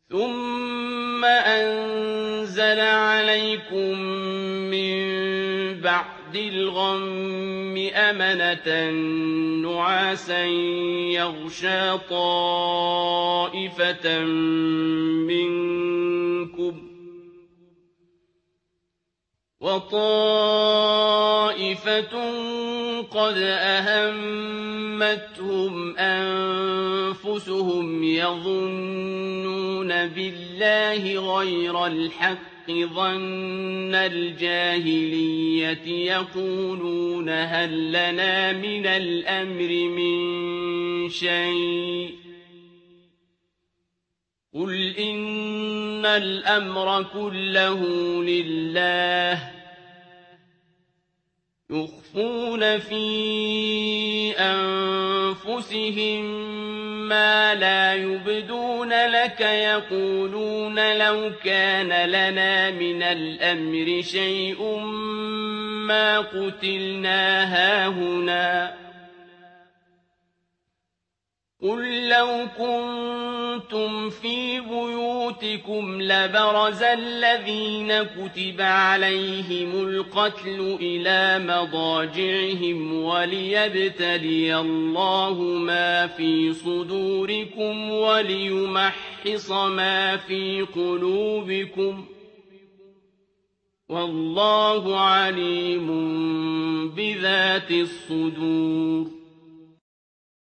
ثُمَّ أَنزَلَ عَلَيْكُم مِّن بَعْدِ الْغَمِّ أَمَنَةً نُّعَاسًا يَغْشَىٰ طَائِفَةً مِّنكُمْ ۖ وَطَائِفَةٌ قَدْ أَهَمَّتْهُمْ أَنفُسُهُمْ يَظُنُّونَ بِاللَّهِ غَيْرَ الْحَقِّ ظَنَّ الْجَاهِلِيَّةِ يَقُولُونَ هَل لَّنَا مِنَ الْأَمْرِ مِن شَيْءٍ ۗ قُلْ إِنَّ الْأَمْرَ كُلَّهُ لِلَّهِ يُخْفُونَ فِي أَنفُسِهِم مَّا لَا يُبْدُونَ لَكَ يَقُولُونَ لَوْ كَانَ لَنَا مِنَ الْأَمْرِ شَيْءٌ مَّا قُتِلْنَا هَاهُنَا ۗ قُل لَّوْ كُنتُمْ فِي بُيُوتِكُمْ لَبَرَزَ الَّذِينَ كُتِبَ عَلَيْهِمُ الْقَتْلُ إِلَىٰ مَضَاجِعِهِمْ وَلِيَبْتَلِيَ اللَّهُ مَا فِي صُدُورِكُمْ وَلِيُمَحِّصَ مَا فِي قُلُوبِكُمْ ۗ وَاللَّهُ عَلِيمٌ بِذَاتِ الصُّدُورِ